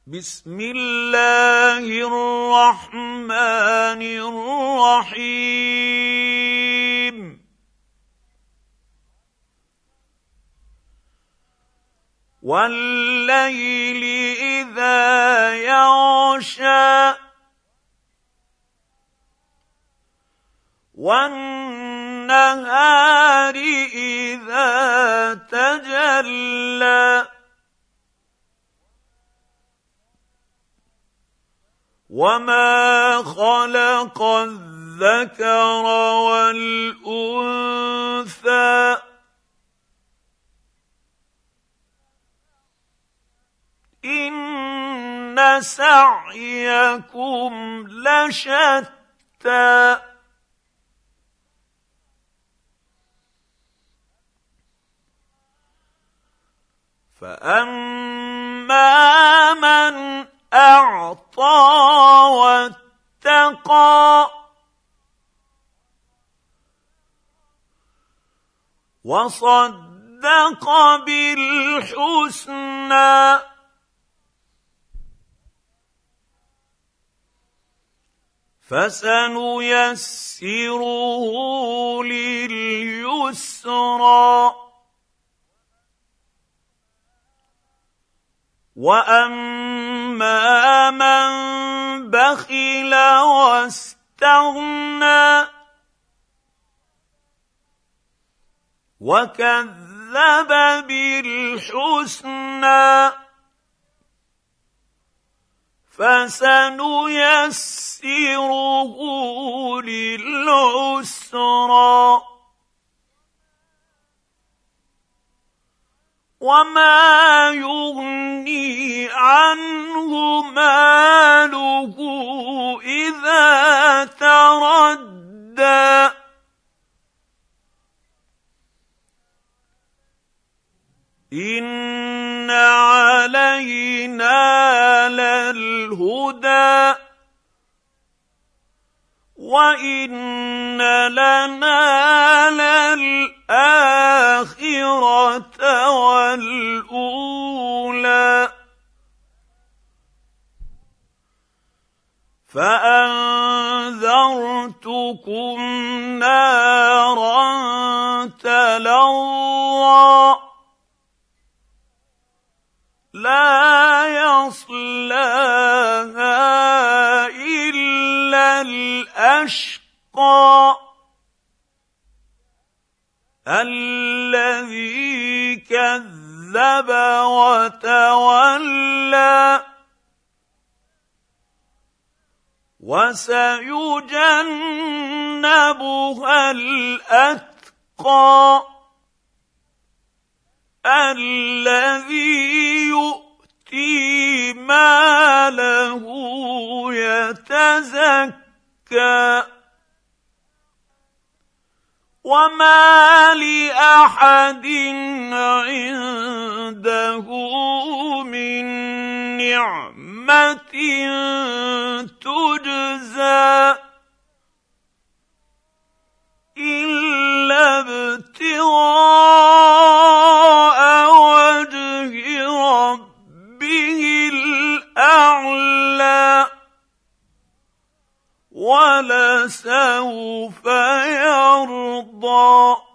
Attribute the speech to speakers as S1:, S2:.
S1: بسم الله الرحمن الرحيم والليل إذا يغشى والنهار إذا تجلى وما خلق الذكر والأنثى إن سعيكم لشتى فأما من أعطى واتقى وصدق بالحسنى فسنيسره لليسرى وأما من بخل واستغنى وكذب بالحسنى فسنيسره للعسرى وما يغني عنه ماله إذا تردى إن علينا للهدى وإن لنا للآخرة والأولى فأنذرتكم نارا تلظى لا يصلاها إلا الأشقى الذي كذب وتولى وسيجنبها الأتقى الذي يؤتي ماله يتزكى وما لأحد عنده من نعمة تجزى إلا ابتغاء وجه ربه الأعلى ولسوف يرضى